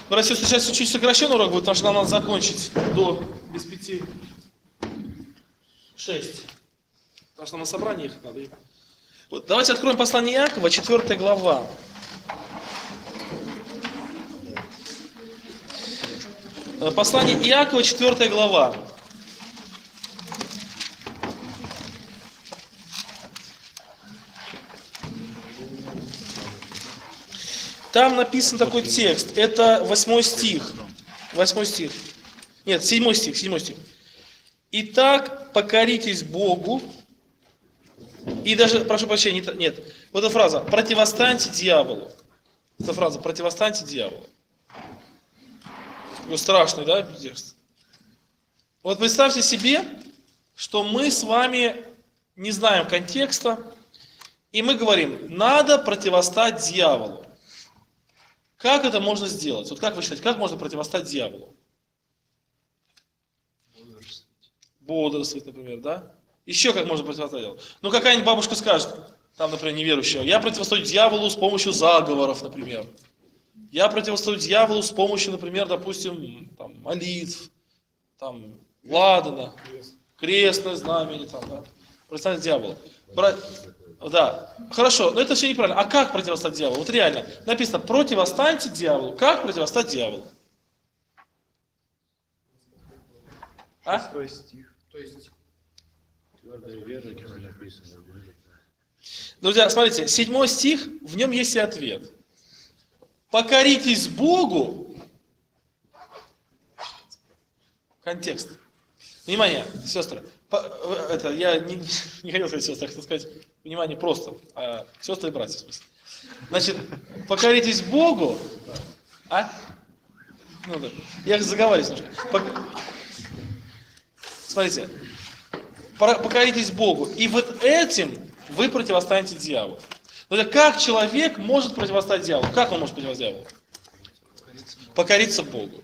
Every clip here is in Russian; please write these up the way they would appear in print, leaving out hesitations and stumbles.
Братья, сейчас чуть сокращенный урок будет, потому что нам надо закончить до без 5, 6. Потому что на собрание ехать надо. Вот, давайте откроем послание Иакова, 4 глава. Послание Иакова, 4 глава. Там написан такой текст, это 8 стих. 8 стих. Нет, 7 стих, 7 стих. «Итак, покоритесь Богу». И даже, прошу прощения, нет. Вот эта фраза «противостаньте дьяволу». Эта фраза «противостаньте дьяволу». Страшный, да, текст? Вот представьте себе, что мы с вами не знаем контекста, и мы говорим, надо противостать дьяволу. Как это можно сделать? Вот как вы считаете, как можно противостать дьяволу? Бодрствовать, например, да? Еще как можно противостать дьяволу? Ну, какая-нибудь бабушка скажет, там, например, неверующая, я противостою дьяволу с помощью заговоров, например. Я противостою дьяволу с помощью, например, допустим, там, молитв, там, ладана, крестное знамение, там, да. Противостать дьяволу. Да, хорошо, но это все неправильно. А как противостать дьяволу? Вот реально, написано, противостаньте дьяволу. Как противостать дьяволу? А? То есть твердая вера, как написано. Друзья, смотрите, 7 стих, в нем есть и ответ. Покоритесь Богу. Контекст. Внимание, сестры. Это я не хотел сказать сестры, хотел сказать, внимание, просто. Сестры и братья, в смысле. Значит, покоритесь Богу. А? Ну да. Я заговариваюсь немножко. Смотрите. Покоритесь Богу. И вот этим вы противостанете дьяволу. Но как человек может противостоять дьяволу? Как он может противостоять дьяволу? Покориться Богу.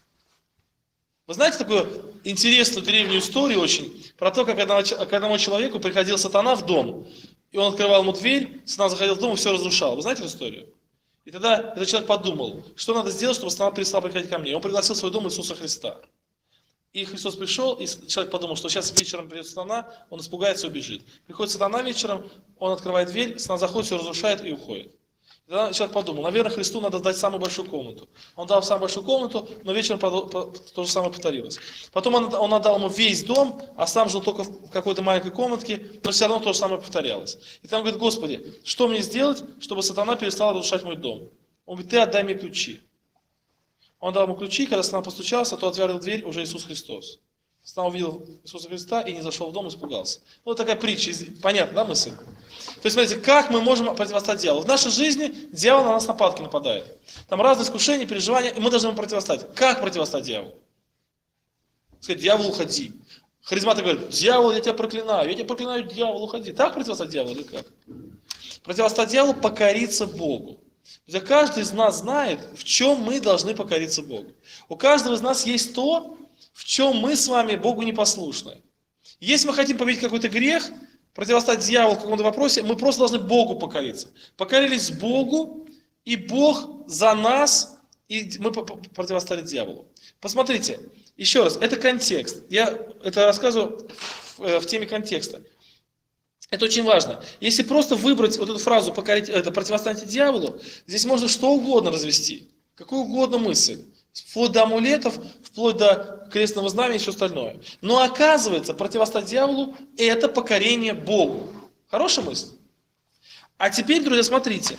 Вы знаете такую интересную древнюю историю очень, про то, как к одному человеку приходил сатана в дом, и он открывал ему дверь, сатана заходил в дом и все разрушал. Вы знаете эту историю? И тогда этот человек подумал, что надо сделать, чтобы сатана перестал приходить ко мне. И он пригласил в свой дом Иисуса Христа. И Христос пришел, и человек подумал, что сейчас вечером придет сатана, он испугается и убежит. Приходит сатана вечером, он открывает дверь, сатана заходит, все разрушает и уходит. И тогда человек подумал, наверное, Христу надо дать самую большую комнату. Он дал самую большую комнату, но вечером то же самое повторилось. Потом он отдал ему весь дом, а сам жил только в какой-то маленькой комнатке, но все равно то же самое повторялось. И там говорит, Господи, что мне сделать, чтобы сатана перестал разрушать мой дом? Он говорит, ты отдай мне ключи. Он дал ему ключи, когда сатана постучался, то отворил дверь уже Иисус Христос. Сатана увидел Иисуса Христа и не зашел в дом, испугался. Вот такая притча, понятно, да, мысль? То есть, смотрите, как мы можем противостоять дьяволу? В нашей жизни дьявол на нас нападки нападает. Там разные искушения, переживания, и мы должны ему противостоять. Как противостоять дьяволу? Сказать, дьявол, уходи. Харизматы говорят, дьявол, я тебя проклинаю, дьявол, уходи. Так противостоять дьяволу или как? Противостоять дьяволу, покориться Богу. Каждый из нас знает, в чем мы должны покориться Богу. У каждого из нас есть то, в чем мы с вами Богу непослушны. Если мы хотим победить какой-то грех, противостоять дьяволу в каком-то вопросе, мы просто должны Богу покориться. Покорились Богу, и Бог за нас, и мы противостояли дьяволу. Посмотрите, еще раз, это контекст. Я это рассказываю в теме контекста. Это очень важно. Если просто выбрать вот эту фразу «противостаньте дьяволу», здесь можно что угодно развести, какую угодно мысль. Вплоть до амулетов, вплоть до крестного знамени и все остальное. Но оказывается, противостоять дьяволу – это покорение Богу. Хорошая мысль? А теперь, друзья, смотрите.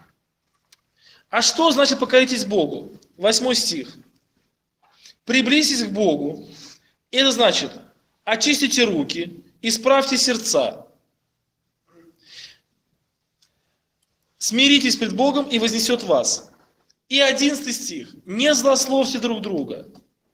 А что значит покоритесь Богу? 8 стих. Приблизьтесь к Богу. Это значит, очистите руки, исправьте сердца. Смиритесь пред Богом, и вознесет вас. И 11 стих. Не злословьте друг друга.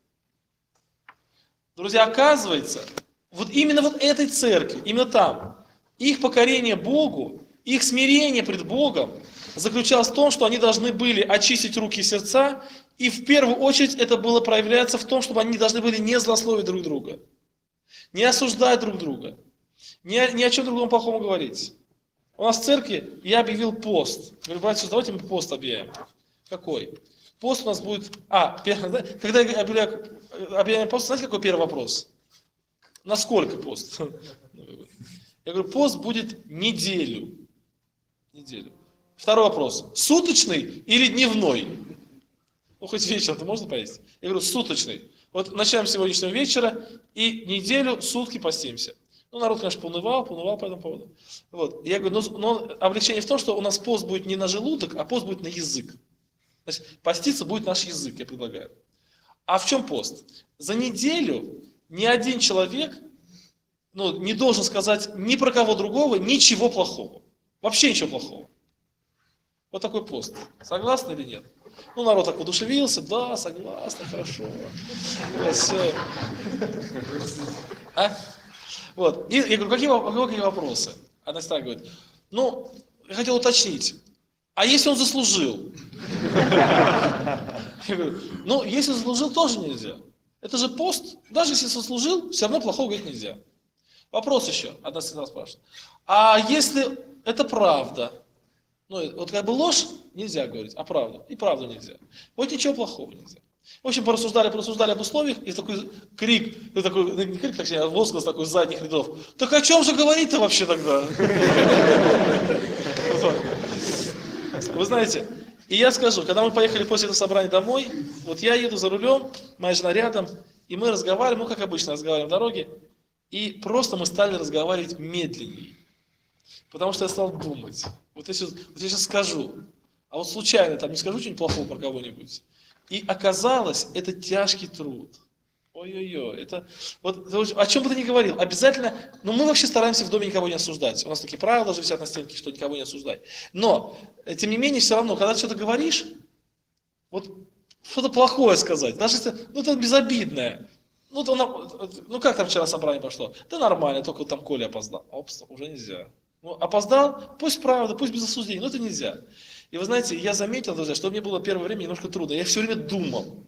Друзья, оказывается, вот именно вот этой церкви, именно там, их покорение Богу, их смирение пред Богом заключалось в том, что они должны были очистить руки и сердца, и в первую очередь это было проявляться в том, чтобы они должны были не злословить друг друга, не осуждать друг друга, ни о чем другом плохом говорить. У нас в церкви я объявил пост. Говорю, братья, давайте мы пост объявим. Какой? Пост у нас будет... когда я объявляю пост, знаете, какой первый вопрос? Насколько пост? Я говорю, пост будет неделю. Второй вопрос. Суточный или дневной? Ну, хоть вечером-то можно поесть? Я говорю, суточный. Вот начинаем с сегодняшнего вечера и неделю, сутки постимся. Ну, народ, конечно, поунывал по этому поводу. Вот. Я говорю, но облегчение в том, что у нас пост будет не на желудок, а пост будет на язык. Значит, поститься будет наш язык, я предлагаю. А в чем пост? За неделю ни один человек не должен сказать ни про кого другого ничего плохого. Вообще ничего плохого. Вот такой пост. Согласны или нет? Ну, народ так воодушевился, да, согласны, хорошо. Вот, все. Вот. И я говорю, какие вопросы? Она так говорит, я хотел уточнить, а если он заслужил? Я говорю, если заслужил, тоже нельзя. Это же пост, даже если заслужил, все равно плохого говорить нельзя. Вопрос еще, одна всегда спрашивает. А если это правда? Вот как бы ложь нельзя говорить, а правду. И правду нельзя. Вот ничего плохого нельзя. В общем, порассуждали об условиях, и такой крик, не крик, точнее, а возглас такой с задних рядов. Так о чем же говорить-то вообще тогда? Вы знаете, и я скажу, когда мы поехали после этого собрания домой, вот я еду за рулем, моя жена рядом, и мы разговариваем, как обычно разговариваем в дороге, и просто мы стали разговаривать медленнее. Потому что я стал думать. Вот я сейчас скажу, а вот случайно там не скажу что-нибудь плохого про кого-нибудь. И оказалось, это тяжкий труд. Ой-ой-ой, вот о чем бы ты ни говорил, обязательно, мы вообще стараемся в доме никого не осуждать. У нас такие правила даже висят на стенке, что никого не осуждать. Но, тем не менее, все равно, когда ты что-то говоришь, вот что-то плохое сказать, даже если, это безобидное. Как там вчера собрание пошло? Да нормально, только там Коля опоздал. Опс, уже нельзя. Опоздал, пусть правда, пусть без осуждения, но это нельзя. И вы знаете, я заметил, друзья, что мне было первое время немножко трудно. Я все время думал.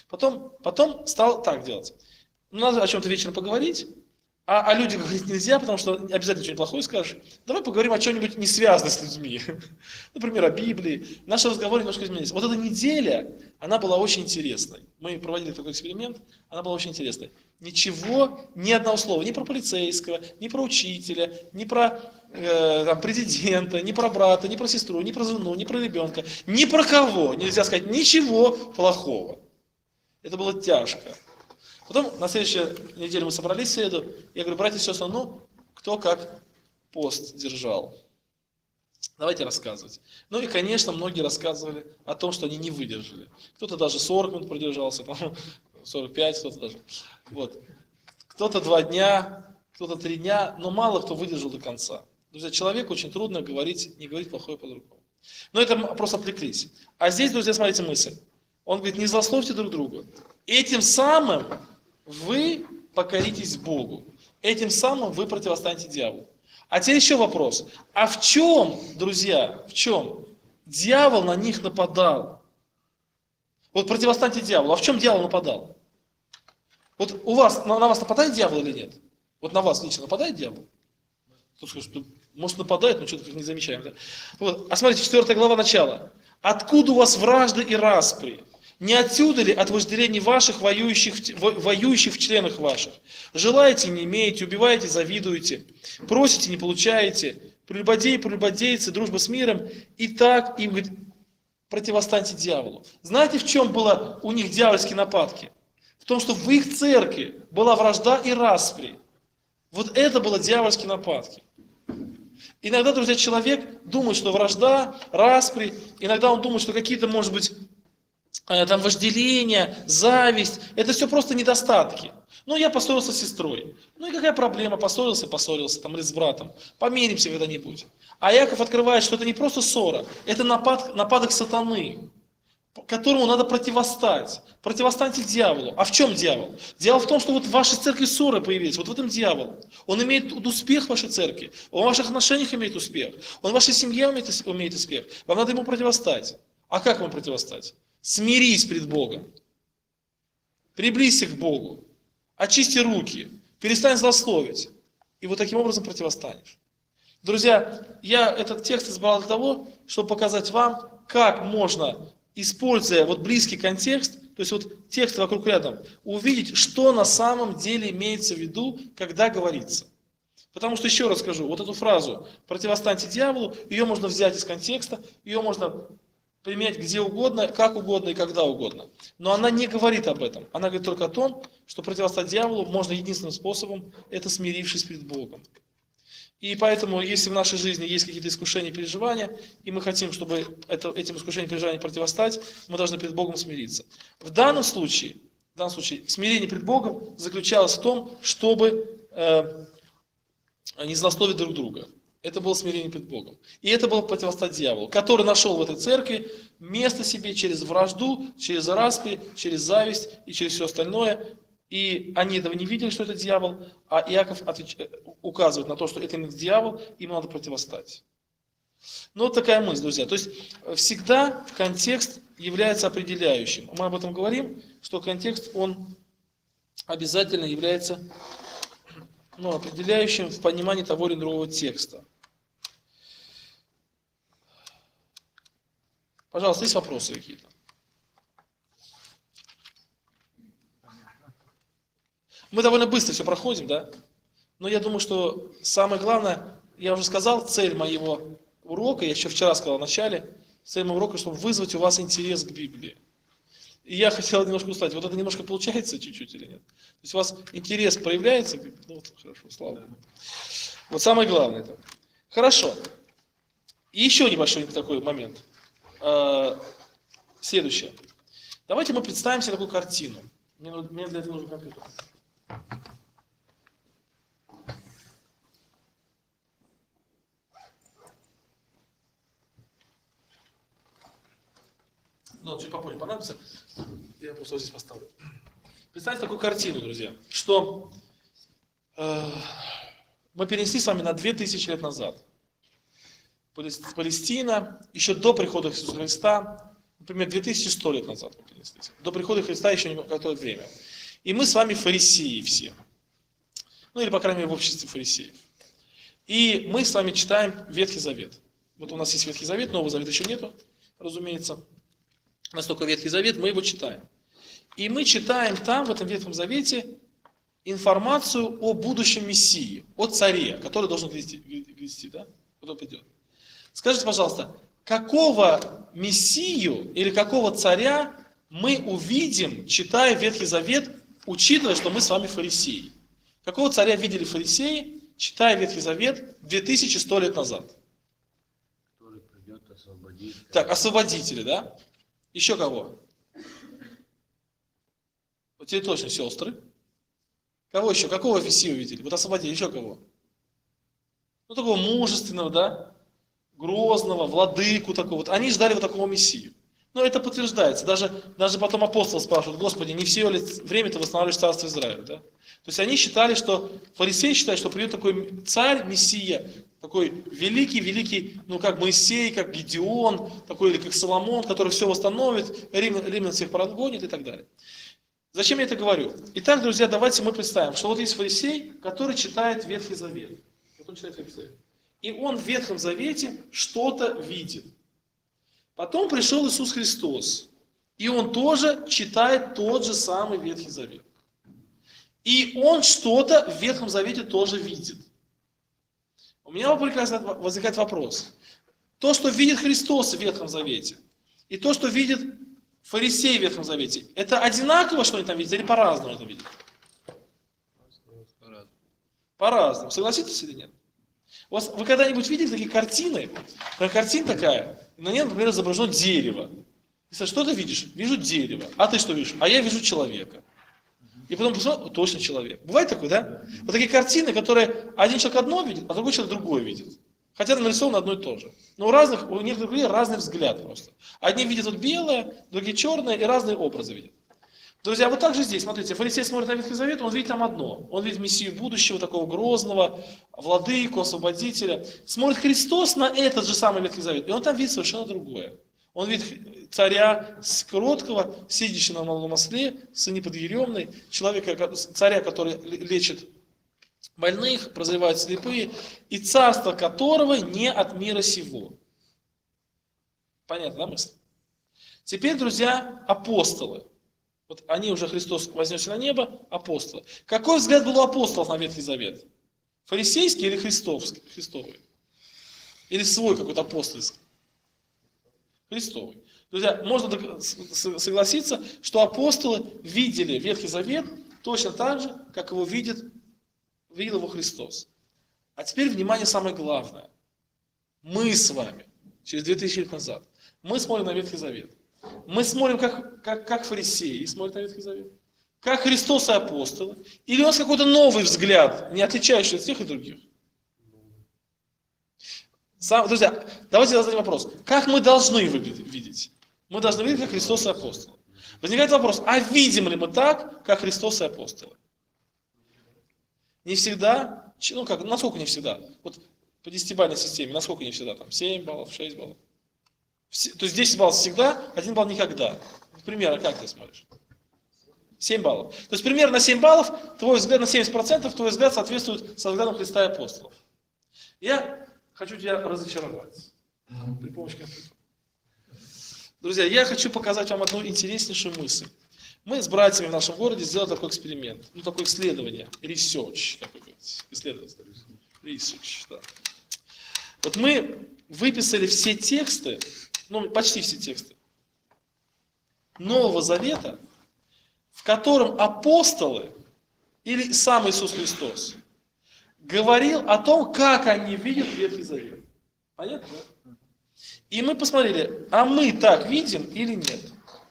Потом стал так делать. Надо о чем-то вечером поговорить, а о людях говорить нельзя, потому что обязательно что-нибудь плохое скажешь. Давай поговорим о чем-нибудь не связанном с людьми. Например, о Библии. Наши разговоры немножко изменились. Вот эта неделя, она была очень интересной. Мы проводили такой эксперимент, она была очень интересной. Ничего, ни одного слова, ни про полицейского, ни про учителя, ни про президента, ни про брата, ни про сестру, ни про жену, ни про ребенка, ни про кого. Нельзя сказать ничего плохого. Это было тяжко. Потом на следующей неделе мы собрались в среду. Я говорю, братья и сестры, кто как пост держал. Давайте рассказывать. И, конечно, многие рассказывали о том, что они не выдержали. Кто-то даже 40 минут продержался, 45, кто-то даже. Вот. Кто-то 2 дня, кто-то 3 дня, но мало кто выдержал до конца. Друзья, человеку очень трудно не говорить плохое по-другому. Но это просто отвлеклись. А здесь, друзья, смотрите мысль. Он говорит, не злословьте друг друга. Этим самым вы покоритесь Богу. Этим самым вы противостанете дьяволу. А теперь еще вопрос. А в чем, друзья, дьявол на них нападал? Вот противостаньте дьяволу. А в чем дьявол нападал? Вот на вас нападает дьявол или нет? Вот на вас лично нападает дьявол? Кто скажет, что может нападает, но что-то не замечаем. Да? Вот. А смотрите, 4 глава начала. Откуда у вас вражды и распри? Не отсюда ли от вожделений ваших, воюющих в членах ваших? Желаете, не имеете, убиваете, завидуете, просите, не получаете, прелюбодейцы, дружба с миром, и так им, говорит, противостаньте дьяволу. Знаете, в чем было у них дьявольские нападки? В том, что в их церкви была вражда и распри. Вот это было дьявольские нападки. Иногда, друзья, человек думает, что вражда, распри, иногда он думает, что какие-то, может быть, там вожделение, зависть, это все просто недостатки. Я поссорился с сестрой. И какая проблема? Поссорился, там, или с братом. Помиримся когда-нибудь. А Яков открывает, что это не просто ссора, это нападок сатаны, которому надо противостать. Противостаньте дьяволу. А в чем дьявол? Дьявол в том, что вот в вашей церкви ссоры появились. Вот в этом дьявол. Он имеет успех в вашей церкви. Он в ваших отношениях имеет успех. Он в вашей семье имеет успех. Вам надо ему противостать. А как ему противостать? Смирись пред Богом. Приблизься к Богу. Очисти руки. Перестань злословить. И вот таким образом противостанешь. Друзья, я этот текст избрал для того, чтобы показать вам, как можно используя вот близкий контекст, то есть вот текст вокруг рядом, увидеть, что на самом деле имеется в виду, когда говорится. Потому что, еще раз скажу, вот эту фразу «противостаньте дьяволу», ее можно взять из контекста, ее можно применять где угодно, как угодно и когда угодно. Но она не говорит об этом. Она говорит только о том, что противостоять дьяволу можно единственным способом, это смирившись перед Богом. И поэтому, если в нашей жизни есть какие-то искушения, переживания, и мы хотим, чтобы этим искушениям и переживаниям противостоять, мы должны перед Богом смириться. В данном случае смирение перед Богом заключалось в том, чтобы не злословить друг друга. Это было смирение перед Богом. И это было противостоять дьяволу, который нашел в этой церкви место себе через вражду, через распри, через зависть и через все остальное. И они этого не видели, что это дьявол, а Иаков указывает на то, что это именно дьявол, им надо противостоять. Ну, вот такая мысль, друзья. То есть, всегда контекст является определяющим. Мы об этом говорим, что контекст, он обязательно является определяющим в понимании того или другого текста. Пожалуйста, есть вопросы какие-то? Мы довольно быстро все проходим, да? Но я думаю, что самое главное, я уже сказал, цель моего урока, я еще вчера сказал в начале, цель моего урока, чтобы вызвать у вас интерес к Библии. И я хотел немножко услышать, вот это немножко получается чуть-чуть или нет? То есть у вас интерес проявляется? Ну, вот, хорошо, слава Богу. Вот самое главное это. Хорошо. И еще небольшой такой момент. Следующее. Давайте мы представим себе такую картину. Мне для этого нужен компьютер. Ну, чуть попозже понадобится. Я просто вот здесь поставлю. Представьте такую картину, друзья, что мы перенесли с вами на 2000 лет назад. Палестина, еще до прихода Иисуса Христа, например, 2100 лет назад мы перенеслись. До прихода Христа еще какое-то время. И мы с вами фарисеи все. Ну, или, по крайней мере, в обществе фарисеев. И мы с вами читаем Ветхий Завет. Вот у нас есть Ветхий Завет, Нового Завета еще нету, разумеется. У нас только Ветхий Завет, мы его читаем. И мы читаем там, в этом Ветхом Завете, информацию о будущем Мессии, о царе, который должен грести, да? Кто придет. Скажите, пожалуйста, какого Мессию или какого царя мы увидим, читая Ветхий Завет, учитывая, что мы с вами фарисеи? Какого царя видели фарисеи, читая Ветхий Завет 2100 лет назад? Который придет освободить. Так, освободители, да? Еще кого? Вот тебе точно сестры. Кого еще? Какого Мессию видели? Вот освободили, еще кого? Ну, такого мужественного, да? Грозного, владыку такого. Вот они ждали вот такого Мессию. Но это подтверждается. Даже потом апостолы спрашивают: Господи, не все ли время ты восстанавливаешь царство Израиля? Да? То есть они считали, что, фарисеи считали, что придет такой царь, Мессия, такой великий, ну как Моисей, как Гедеон, такой или как Соломон, который все восстановит, римлян всех прогонит и так далее. Зачем я это говорю? Итак, друзья, давайте мы представим, что вот есть фарисей, который читает Ветхий Завет. И он в Ветхом Завете что-то видит. Потом пришел Иисус Христос, и он тоже читает тот же самый Ветхий Завет. И он что-то в Ветхом Завете тоже видит. У меня возникает вопрос. То, что видит Христос в Ветхом Завете, и то, что видит фарисей в Ветхом Завете, это одинаково, что они там видят, или по-разному это видят? По-разному. Согласитесь или нет? Вы когда-нибудь видели такие картины? Картина такая, на ней, например, изображено дерево. Что ты видишь? Вижу дерево. А ты что видишь? А я вижу человека. И потом посмотрел, точно человек. Бывает такое, да? Вот такие картины, которые один человек одно видит, а другой человек другое видит. Хотя нарисовано одно и то же. Но у некоторых людей разный взгляд просто. Одни видят вот белое, другие черное, и разные образы видят. Друзья, вот так же здесь, смотрите, фарисей смотрит на Ветхий Завет, он видит там одно. Он видит Мессию будущего, такого грозного, владыку, освободителя. Смотрит Христос на этот же самый Ветхий Завет, и он там видит совершенно другое. Он видит царя кроткого, сидящего на молодом осле, сыне подъеремной, человека, царя, который лечит больных, прозревает слепые, и царство которого не от мира сего. Понятно, да, мысль? Теперь, друзья, апостолы. Вот они уже, Христос вознесся на небо, апостолы. Какой взгляд был у апостолов на Ветхий Завет? Фарисейский или христовый? Или свой какой-то апостольский? Христовый. Друзья, можно согласиться, что апостолы видели Ветхий Завет точно так же, как его видел его Христос. А теперь, внимание, самое главное. Мы с вами, через 2000 лет назад, мы смотрим на Ветхий Завет. Мы смотрим, как фарисеи смотрят на Ветхий Завет, как Христос и апостолы. Или у нас какой-то новый взгляд, не отличающийся от тех и других. Друзья, давайте зададим вопрос. Как мы должны видеть? Мы должны видеть, как Христос и апостолы. Возникает вопрос, а видим ли мы так, как Христос и апостолы? Не всегда, насколько не всегда? Вот по 10-бальной системе, насколько не всегда? Там 7 баллов, 6 баллов. То есть 10 баллов всегда, 1 балл никогда. Примерно как ты смотришь? 7 баллов. То есть примерно на 7 баллов, твой взгляд на 70%, твой взгляд соответствует со взглядом Христа и апостолов. Я хочу тебя разочаровать при помощи компьютера. Друзья, я хочу показать вам одну интереснейшую мысль. Мы с братьями в нашем городе сделали такой эксперимент, такое исследование, research, как вы говорите, исследование, research, да. Вот мы выписали все тексты, почти все тексты Нового Завета, в котором апостолы или сам Иисус Христос говорил о том, как они видят Ветхий Завет. Понятно? Да? И мы посмотрели, а мы так видим или нет?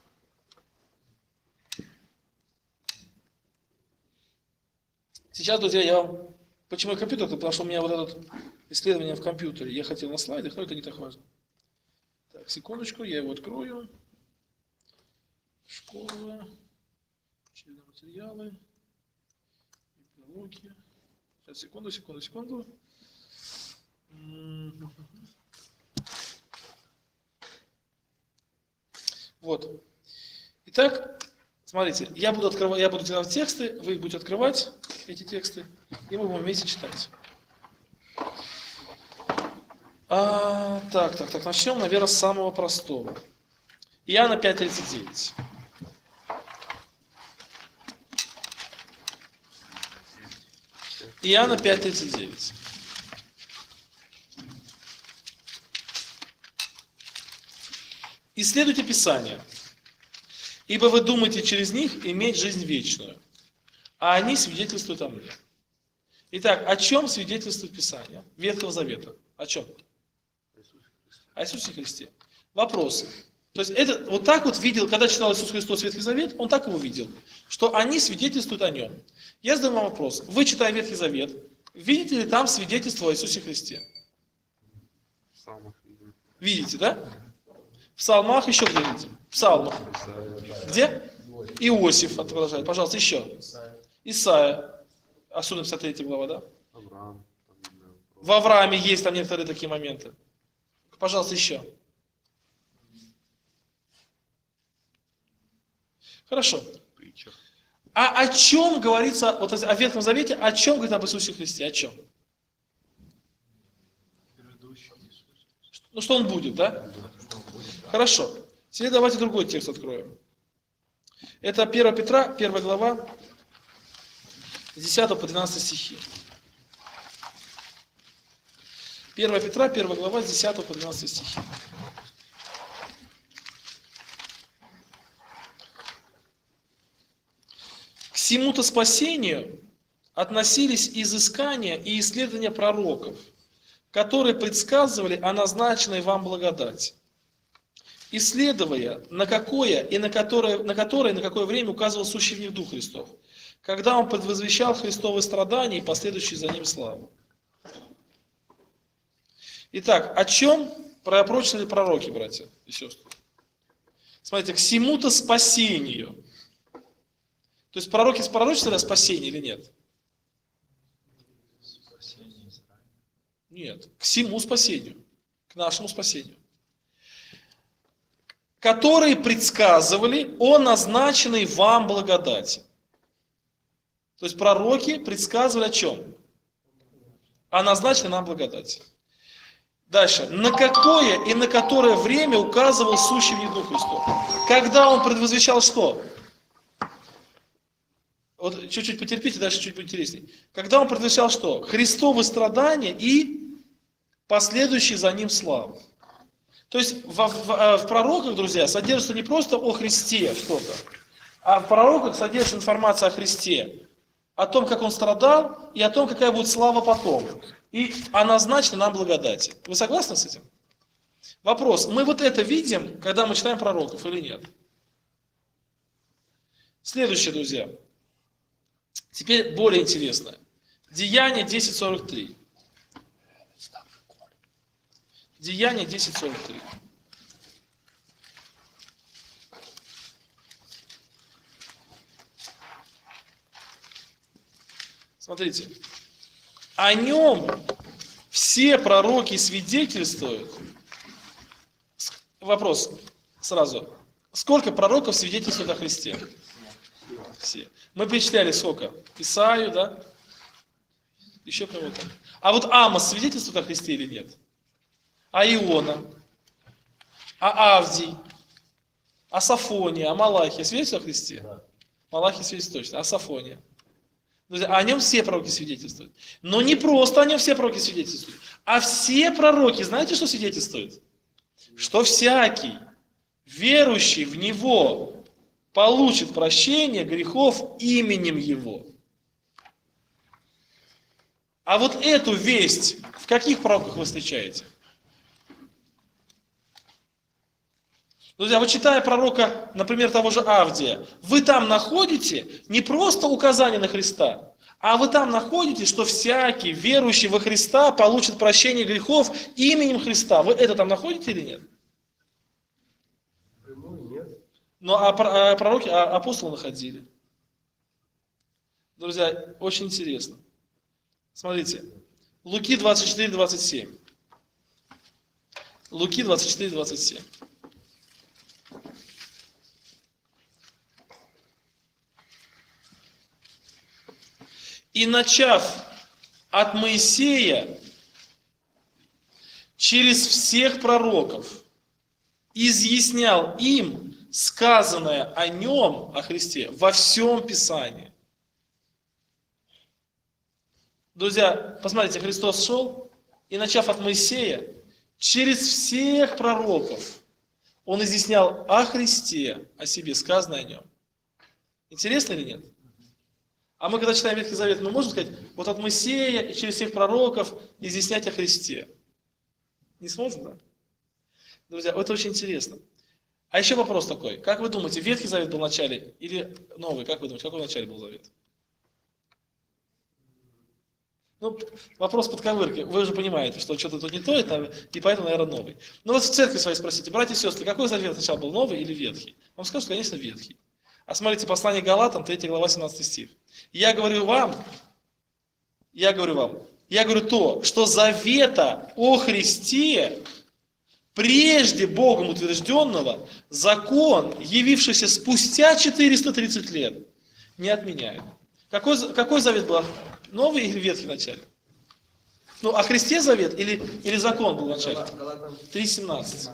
Сейчас, друзья, я вам... Почему я компьютер? Потому что у меня вот это исследование в компьютере. Я хотел на слайдах, но это не так важно. Так, секундочку, я его открою. Школа. Учебные материалы. Библиология. Сейчас, секунду. Вот. Итак, смотрите, я буду делать тексты, вы будете открывать эти тексты, и мы будем вместе читать. Так, начнем, наверное, с самого простого. Иоанна 5:39. Иоанна 5:39. Исследуйте Писание, ибо вы думаете через них иметь жизнь вечную, а они свидетельствуют о мне. Итак, о чем свидетельствует Писание Ветхого Завета? О чем? О Иисусе Христе. Вопросы. То есть это вот так вот видел, когда читал Иисус Христос Ветхий Завет, он так его видел, что они свидетельствуют о нем. Я задаю вам вопрос. Вы, читая Ветхий Завет, видите ли там свидетельство о Иисусе Христе? Видите, да? В псалмах еще где видите? В псалмах. Где? Иосиф отображает. Пожалуйста, еще. Исайя. Особенно 53 глава, да? В Аврааме есть там некоторые такие моменты. Пожалуйста, еще. Хорошо. А о чем говорится, вот о Ветхом Завете, о чем говорит об Иисусе Христе? О чем? Что он будет, да? Хорошо. Теперь давайте другой текст откроем. Это 1 Петра, 1 глава, с 10 по 12 стихи. 1 Петра, 1 глава, с 10 по 12 стихи. К сему-то спасению относились изыскания и исследования пророков, которые предсказывали о назначенной вам благодати, исследуя, на какое время указывал сущий в них Дух Христов, когда он предвозвещал Христовы страдания и последующие за ним славу. Итак, о чем пророчествовали пророки, братья и сестры? Смотрите, к сему-то спасению. То есть пророки пророчествовали о спасении или нет? Нет, к всему спасению, к нашему спасению. Которые предсказывали о назначенной вам благодати. То есть пророки предсказывали о чем? О назначенной нам благодати. Дальше. На какое и на которое время указывал сущий в еду Христу? Когда он предвозвещал что? Вот чуть-чуть потерпите, дальше чуть интереснее. Когда он предвещал что? Христовы страдания и последующие за ним славу. То есть в пророках, друзья, содержится не просто о Христе что-то, а в пророках содержится информация о Христе, о том, как он страдал, и о том, какая будет слава потом. И о назначенной нам благодати. Вы согласны с этим? Вопрос. Мы вот это видим, когда мы читаем пророков или нет? Следующее, друзья. Теперь более интересно. Деяние 10:43. Деяние 10:43. Смотрите. О нем все пророки свидетельствуют. Вопрос сразу. Сколько пророков свидетельствуют о Христе? Все. Мы перечисляли сколько? Исаию, да? Еще кого-то. А вот Амос свидетельствует о Христе или нет? А Иона? А Авдий? А Сафония? А Малахия свидетельствует о Христе? Малахия свидетельствует точно. А Сафония? Друзья, о нем все пророки свидетельствуют. Но не просто о нем все пророки свидетельствуют. А все пророки, знаете, что свидетельствуют? Что всякий, верующий в Него, получит прощение грехов именем Его. А вот эту весть в каких пророках вы встречаете? Друзья, вот читая пророка, например, того же Авдия, вы там находите не просто указание на Христа, а вы там находите, что всякий верующий во Христа получит прощение грехов именем Христа. Вы это там находите или нет? Нет. Ну, а пророки, апостолы находили. Друзья, очень интересно. Смотрите, Луки 24:27. Луки 24:27. И начав от Моисея через всех пророков, изъяснял им сказанное о нем, о Христе, во всем Писании. Друзья, посмотрите, Христос шел, и начав от Моисея, через всех пророков, он изъяснял о Христе, о себе, сказанное о нем. Интересно или нет? А мы, когда читаем Ветхий Завет, мы можем сказать, вот от Моисея и через всех пророков изъяснять о Христе. Не сможем, да? Друзья, это очень интересно. А еще вопрос такой. Как вы думаете, Ветхий Завет был в начале или Новый? Как вы думаете, какой в начале был Завет? Ну, вопрос подковырки. Вы же понимаете, что что-то тут не то, и поэтому, наверное, новый. Ну вот в церкви своей спросите, братья и сестры, какой Завет сначала был, Новый или Ветхий? Вам скажут, конечно, Ветхий. А смотрите, послание Галатам, 3 глава, 17 стих. Я говорю то, что завета о Христе, прежде Богом утвержденного, закон, явившийся спустя 430 лет, не отменяет. Какой завет был? Новый или Ветхий в начале? Ну, о Христе завет или закон был в начале? 3:17.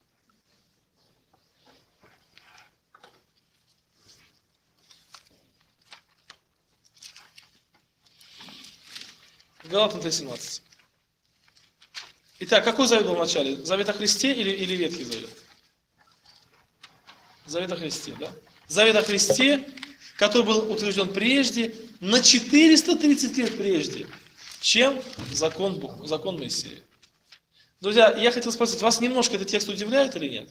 Галатам 3:17. Итак, какой завет был в начале? Завет о Христе или Ветхий завет? Завет о Христе, да? Завет о Христе, который был утвержден прежде, на 430 лет прежде, чем закон Моисея. Друзья, я хотел спросить, вас немножко этот текст удивляет или нет?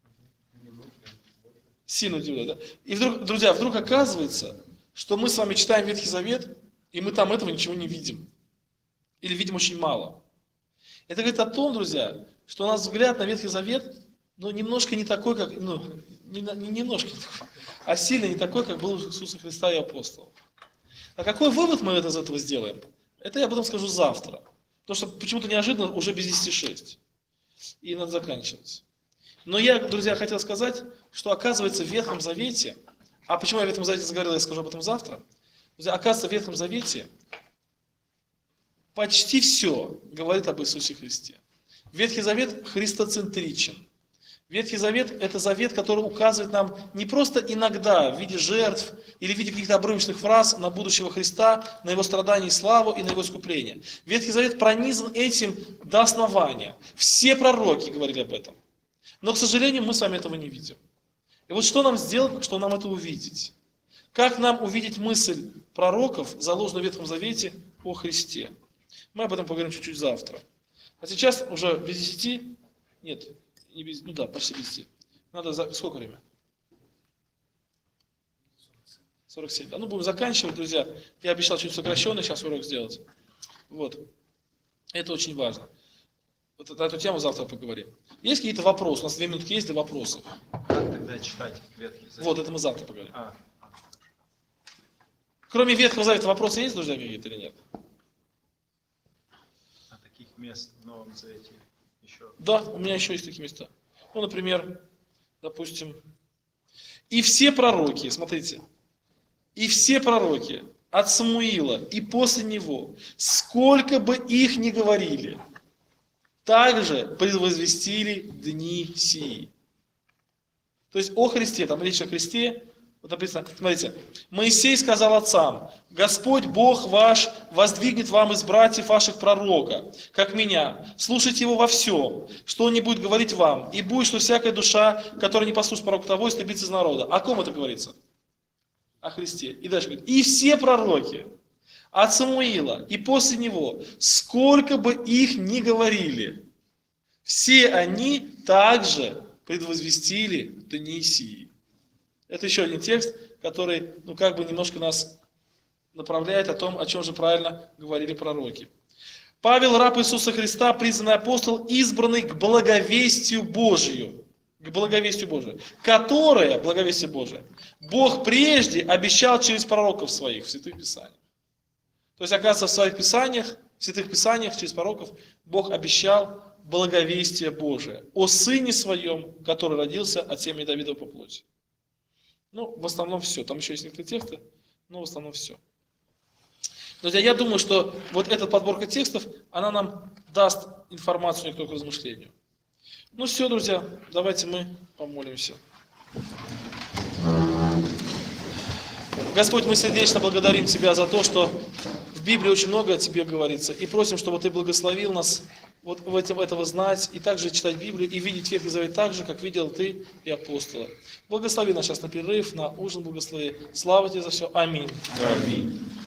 Сильно удивляет, да? И вдруг, друзья, вдруг оказывается, что мы с вами читаем Ветхий Завет, и мы там этого ничего не видим. Или видим очень мало. Это говорит о том, друзья, что у нас взгляд на Ветхий Завет, ну, немножко не такой, как, не немножко, а сильно не такой, как был у Иисуса Христа и апостолов. А какой вывод мы из этого сделаем? Это я об этом скажу завтра. Потому что почему-то неожиданно уже без 10:06. И надо заканчивать. Но я, друзья, хотел сказать, что оказывается в Ветхом Завете, а почему я в Ветхом Завете заговорил, я скажу об этом завтра. Друзья, оказывается, в Ветхом Завете почти все говорит об Иисусе Христе. Ветхий Завет христоцентричен. Ветхий Завет – это завет, который указывает нам не просто иногда в виде жертв или в виде каких-то обрывочных фраз на будущего Христа, на Его страдания и славу и на Его искупление. Ветхий Завет пронизан этим до основания. Все пророки говорили об этом. Но, к сожалению, мы с вами этого не видим. И вот что нам сделать, чтобы нам это увидеть? Как нам увидеть мысль пророков, заложенную в Ветхом Завете, о Христе? Мы об этом поговорим чуть-чуть завтра. А сейчас уже без 10, нет, не без, ну да, почти без 10. Надо, сколько время? 47. Да, ну будем заканчивать, друзья. Я обещал чуть сокращенный сейчас урок сделать. Вот. Это очень важно. Вот на эту тему завтра поговорим. Есть какие-то вопросы? У нас 2 минутки есть для вопросов. Как тогда читать Ветхий Завет? Вот, это мы завтра поговорим. А. Кроме Ветхого Завета вопросы есть, друзья, какие-то или нет? А таких мест в Новом Завете еще? Да, у меня еще есть такие места. Ну, например, допустим, и все пророки, смотрите, и все пророки от Самуила и после него, сколько бы их ни говорили, также предвозвестили дни сии. То есть о Христе, там речь о Христе, вот написано, смотрите, Моисей сказал отцам: Господь Бог ваш воздвигнет вам из братьев ваших пророка, как меня. Слушайте его во всем, что он не будет говорить вам. И будет, что всякая душа, которая не послушает пророка того, истребится из народа. О ком это говорится? О Христе. И дальше говорит, и все пророки от Самуила и после него, сколько бы их ни говорили, все они также предвозвестили дни сии. Это еще один текст, который, ну, как бы немножко нас направляет о том, о чем же правильно говорили пророки. Павел, раб Иисуса Христа, признанный апостол, избранный к благовестию Божию. К благовестию Божию. Которое, благовестие Божие, Бог прежде обещал через пророков своих в Святых Писаниях. То есть, оказывается, в своих Писаниях, в Святых Писаниях, через пророков, Бог обещал благовестие Божие о Сыне Своем, который родился от семени Давидова по плоти. Ну, в основном все. Там еще есть некоторые тексты, но в основном все. Друзья, я думаю, что вот эта подборка текстов, она нам даст информацию к размышлению. Ну все, друзья, давайте мы помолимся. Господь, мы сердечно благодарим Тебя за то, что в Библии очень много о Тебе говорится, и просим, чтобы Ты благословил нас вот в этом этого знать, и также читать Библию, и видеть Ветхий Завет так же, как видел Ты и апостолы. Благослови нас сейчас на перерыв, на ужин благослови. Слава Тебе за все. Аминь. Аминь.